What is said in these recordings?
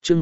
chương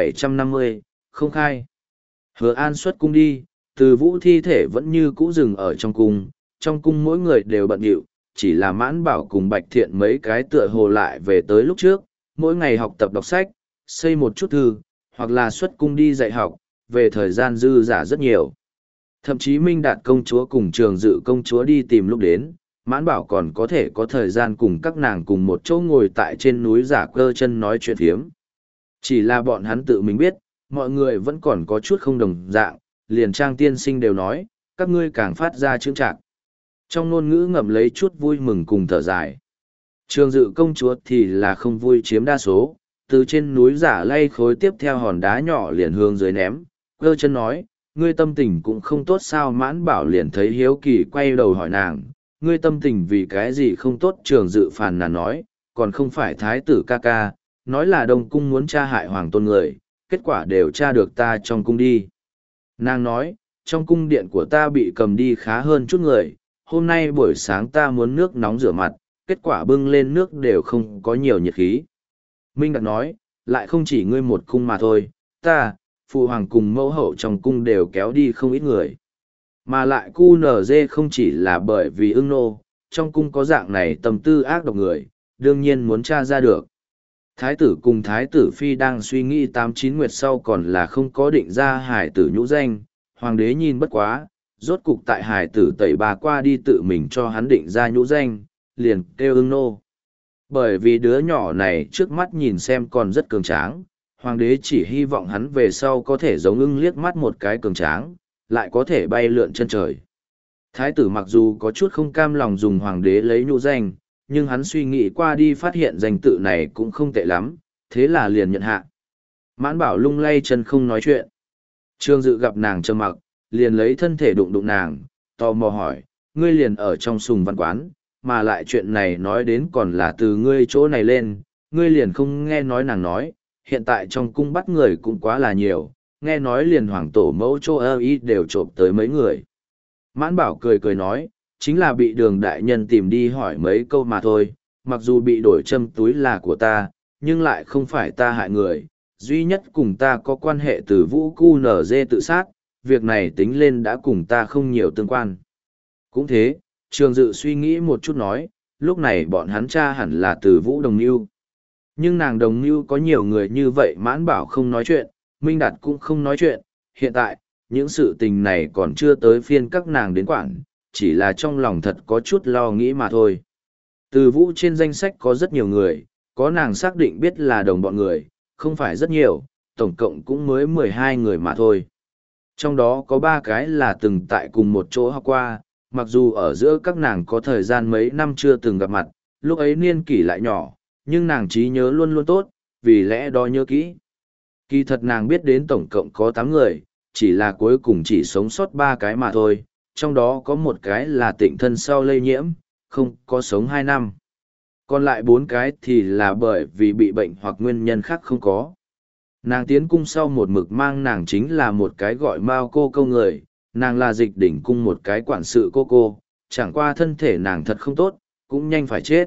1750, không khai. Hứa An xuất cung đi, Từ Vũ thi thể vẫn như cũ dừng ở trong cung mỗi người đều bận rộn, chỉ là Mãn Bảo cùng Bạch Thiện mấy cái tựa hồ lại về tới lúc trước, mỗi ngày học tập đọc sách, xây một chút thư, hoặc là xuất cung đi dạy học, về thời gian dư dả rất nhiều. Thậm chí Minh Đạt công chúa cùng Trường Dự công chúa đi tìm lúc đến, Mãn Bảo còn có thể có thời gian cùng các nàng cùng một chỗ ngồi tại trên núi giả cơ chân nói chuyện phiếm. Chỉ là bọn hắn tự mình biết, mọi người vẫn còn có chút không đồng dạng, liền Trang tiên sinh đều nói, các ngươi càng phát ra chững chạc. Trong ngôn ngữ ngậm lấy chút vui mừng cùng thở dài. Trường Dự công chúa thì là không vui chiếm đa số, từ trên núi giả lay khối tiếp theo hòn đá nhỏ liền hướng dưới ném, cơ chân nói, ngươi tâm tình cũng không tốt sao. Mãn Bảo liền thấy hiếu kỳ quay đầu hỏi nàng, ngươi tâm tình vì cái gì không tốt. Trường Dự phàn nàn nói, còn không phải thái tử ca ca, nói là Đông cung muốn tra hại hoàng tôn người, kết quả đều tra được ta trong cung đi. Nàng nói, trong cung điện của ta bị cầm đi khá hơn chút người, hôm nay buổi sáng ta muốn nước nóng rửa mặt, kết quả bưng lên nước đều không có nhiều nhiệt khí. Minh Đạt nói, lại không chỉ ngươi một cung mà thôi, ta, phụ hoàng cùng mẫu hậu trong cung đều kéo đi không ít người. Mà lại cu nở dê không chỉ là bởi vì ưng nô, trong cung có dạng này tâm tư ác độc người, đương nhiên muốn tra ra được. Thái tử cùng thái tử phi đang suy nghĩ 8-9 nguyệt sau còn là không có định ra hải tử nhũ danh, hoàng đế nhìn bất quá, rốt cục tại hải tử tẩy bà qua đi tự mình cho hắn định ra nhũ danh, liền kêu ưng nô. Bởi vì đứa nhỏ này trước mắt nhìn xem còn rất cường tráng, hoàng đế chỉ hy vọng hắn về sau có thể giống ưng liếc mắt một cái cường tráng, lại có thể bay lượn chân trời. Thái tử mặc dù có chút không cam lòng dùng hoàng đế lấy nhũ danh, nhưng hắn suy nghĩ qua đi phát hiện danh tự này cũng không tệ lắm, thế là liền nhận hạ. Mãn Bảo lung lay chân không nói chuyện. Trương Dự gặp nàng trầm mặc, liền lấy thân thể đụng đụng nàng, tò mò hỏi, ngươi liền ở trong sùng văn quán, mà lại chuyện này nói đến còn là từ ngươi chỗ này lên, ngươi liền không nghe nói nàng nói, hiện tại trong cung bắt người cũng quá là nhiều, nghe nói liền hoàng tổ mẫu chỗ ơ ý đều trộm tới mấy người. Mãn Bảo cười cười nói, chính là bị Đường đại nhân tìm đi hỏi mấy câu mà thôi, mặc dù bị đổi châm túi là của ta, nhưng lại không phải ta hại người, duy nhất cùng ta có quan hệ từ Vũ Cu Nở Dê tự sát, việc này tính lên đã cùng ta không nhiều tương quan. Cũng thế, Trường Dự suy nghĩ một chút nói, lúc này bọn hắn cha hẳn là từ Vũ Đồng Nưu. Nhưng nàng Đồng Nưu có nhiều người như vậy. Mãn Bảo không nói chuyện, Minh Đạt cũng không nói chuyện, hiện tại, những sự tình này còn chưa tới phiên các nàng đến quản, chỉ là trong lòng thật có chút lo nghĩ mà thôi. Từ Vũ trên danh sách có rất nhiều người, có nàng xác định biết là đồng bọn người, không phải rất nhiều, tổng cộng cũng mới 12 người mà thôi. Trong đó có 3 cái là từng tại cùng một chỗ học qua, mặc dù ở giữa các nàng có thời gian mấy năm chưa từng gặp mặt, lúc ấy niên kỷ lại nhỏ, nhưng nàng trí nhớ luôn luôn tốt, vì lẽ đó nhớ kỹ. Kỳ thật nàng biết đến tổng cộng có 8 người, chỉ là cuối cùng chỉ sống sót 3 cái mà thôi, trong đó có một cái là tịnh thân sau lây nhiễm, không có sống 2 năm. Còn lại 4 cái thì là bởi vì bị bệnh hoặc nguyên nhân khác không có. Nàng tiến cung sau một mực mang nàng chính là một cái gọi Mao cô câu người, nàng là Dịch Đỉnh cung một cái quản sự cô, chẳng qua thân thể nàng thật không tốt, cũng nhanh phải chết.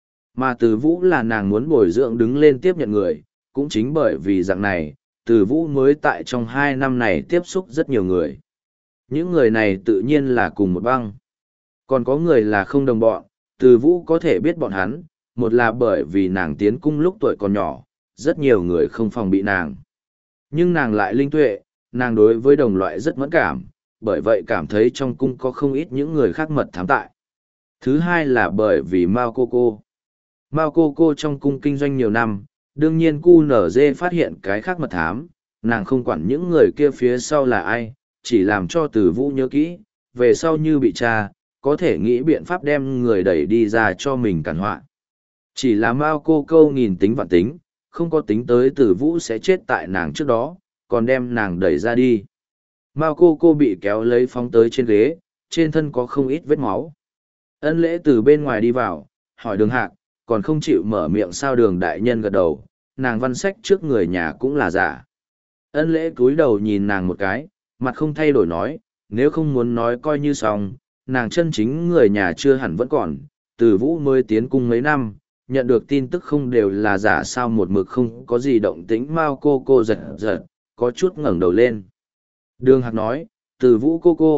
Mà Từ Vũ là nàng muốn bồi dưỡng đứng lên tiếp nhận người, cũng chính bởi vì dạng này, Từ Vũ mới tại trong 2 năm này tiếp xúc rất nhiều người. Những người này tự nhiên là cùng một băng. Còn có người là không đồng bọn, Từ Vũ có thể biết bọn hắn, một là bởi vì nàng tiến cung lúc tuổi còn nhỏ, rất nhiều người không phòng bị nàng. Nhưng nàng lại linh tuệ, nàng đối với đồng loại rất mẫn cảm, bởi vậy cảm thấy trong cung có không ít những người khác mật thám tại. Thứ hai là bởi vì Mao cô. Mao cô trong cung kinh doanh nhiều năm, đương nhiên cu nở dê phát hiện cái khác mật thám, nàng không quản những người kia phía sau là ai, chỉ làm cho Từ Vũ nhớ kỹ, về sau như bị tra, có thể nghĩ biện pháp đem người đẩy đi ra cho mình cản họa. Chỉ là Mao cô nghìn tính vạn tính, không có tính tới Từ Vũ sẽ chết tại nàng trước đó, còn đem nàng đẩy ra đi. Mao cô bị kéo lấy phóng tới trên ghế, trên thân có không ít vết máu. Ân Lễ từ bên ngoài đi vào, hỏi Đường Hạc, còn không chịu mở miệng sao. Đường đại nhân gật đầu, nàng văn sách trước người nhà cũng là giả. Ân Lễ cúi đầu nhìn nàng một cái, mặt không thay đổi nói, nếu không muốn nói coi như xong, nàng chân chính người nhà chưa hẳn vẫn còn, Từ Vũ mới tiến cung mấy năm, nhận được tin tức không đều là giả sao một mực không có gì động tĩnh. Mao cô giật giật, có chút ngẩng đầu lên. Đường Hạc nói, từ Vũ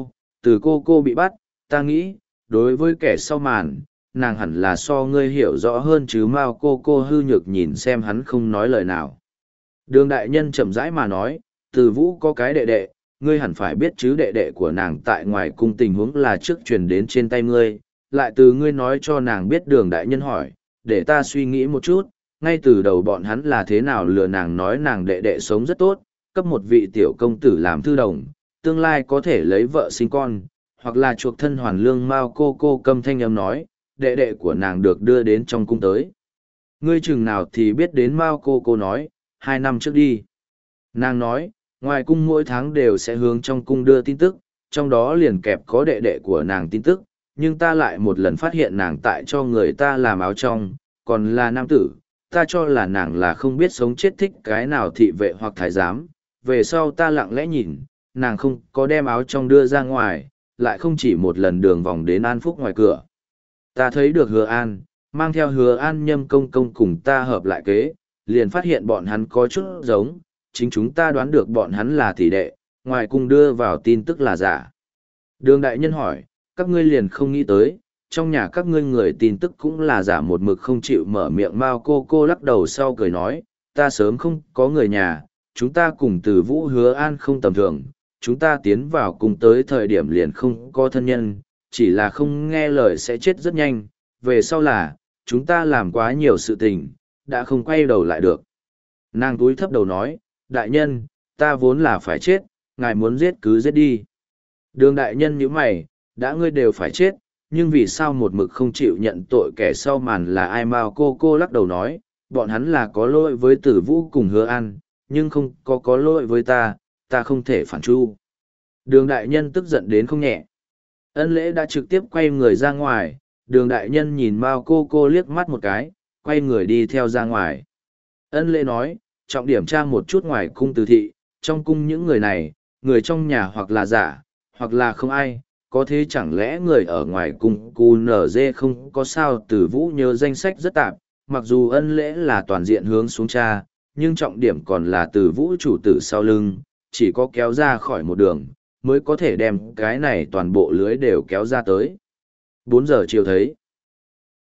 từ cô bị bắt, ta nghĩ, đối với kẻ sau màn, nàng hẳn là so ngươi hiểu rõ hơn chứ. Mao cô hư nhược nhìn xem hắn không nói lời nào. Đường đại nhân chậm rãi mà nói, từ Vũ có cái đệ đệ, ngươi hẳn phải biết chứ. Đệ đệ của nàng tại ngoài cung tình huống là trước truyền đến trên tay ngươi, lại từ ngươi nói cho nàng biết. Đường đại nhân hỏi, để ta suy nghĩ một chút, ngay từ đầu bọn hắn là thế nào lừa nàng nói nàng đệ đệ sống rất tốt, cấp một vị tiểu công tử làm thư đồng, tương lai có thể lấy vợ sinh con, hoặc là chuộc thân hoàn lương. Mao cô câm thanh âm nói, đệ đệ của nàng được đưa đến trong cung tới. Ngươi chừng nào thì biết đến? Mao cô nói, 2 năm trước đi. Nàng nói, ngoài cung mỗi tháng đều sẽ hướng trong cung đưa tin tức, trong đó liền kẹp có đệ đệ của nàng tin tức, nhưng ta lại một lần phát hiện nàng tại cho người ta làm áo trong, còn là nam tử, ta cho là nàng là không biết sống chết thích cái nào thị vệ hoặc thái giám. Về sau ta lặng lẽ nhìn, nàng không có đem áo trong đưa ra ngoài, lại không chỉ một lần đường vòng đến An Phúc ngoài cửa. Ta thấy được Hứa An, mang theo Hứa An Nhâm công cùng ta hợp lại kế, liền phát hiện bọn hắn có chút giống, chính chúng ta đoán được bọn hắn là tỷ đệ, ngoài cung đưa vào tin tức là giả. Đường đại nhân hỏi, các ngươi liền không nghĩ tới, trong nhà các ngươi người tin tức cũng là giả? Một mực không chịu mở miệng Mao cô lắc đầu sau cười nói, ta sớm không có người nhà, chúng ta cùng từ Vũ Hứa An không tầm thường, chúng ta tiến vào cùng tới thời điểm liền không có thân nhân, chỉ là không nghe lời sẽ chết rất nhanh, về sau là, chúng ta làm quá nhiều sự tình, đã không quay đầu lại được. Nàng túi thấp đầu nói, đại nhân, ta vốn là phải chết, ngài muốn giết cứ giết đi. Đường đại nhân nhíu mày, đã ngươi đều phải chết, nhưng vì sao một mực không chịu nhận tội kẻ sau màn là ai? Mao cô lắc đầu nói, bọn hắn là có lỗi với Tử Vũ cùng Hứa An, nhưng không có lỗi với ta không thể phản chu. Đường đại nhân tức giận đến không nhẹ. Ân Lễ đã trực tiếp quay người ra ngoài, đường đại nhân nhìn Mao cô liếc mắt một cái, quay người đi theo ra ngoài. Ân Lễ nói, trọng điểm tra một chút ngoài cung từ thị, trong cung những người này, người trong nhà hoặc là giả, hoặc là không ai, có thế chẳng lẽ người ở ngoài cung QNZ không có sao? Tử Vũ nhớ danh sách rất tạp, mặc dù Ân Lễ là toàn diện hướng xuống tra, nhưng trọng điểm còn là Tử Vũ chủ tử sau lưng, chỉ có kéo ra khỏi một đường, mới có thể đem cái này toàn bộ lưới đều kéo ra tới. 4 giờ chiều thấy.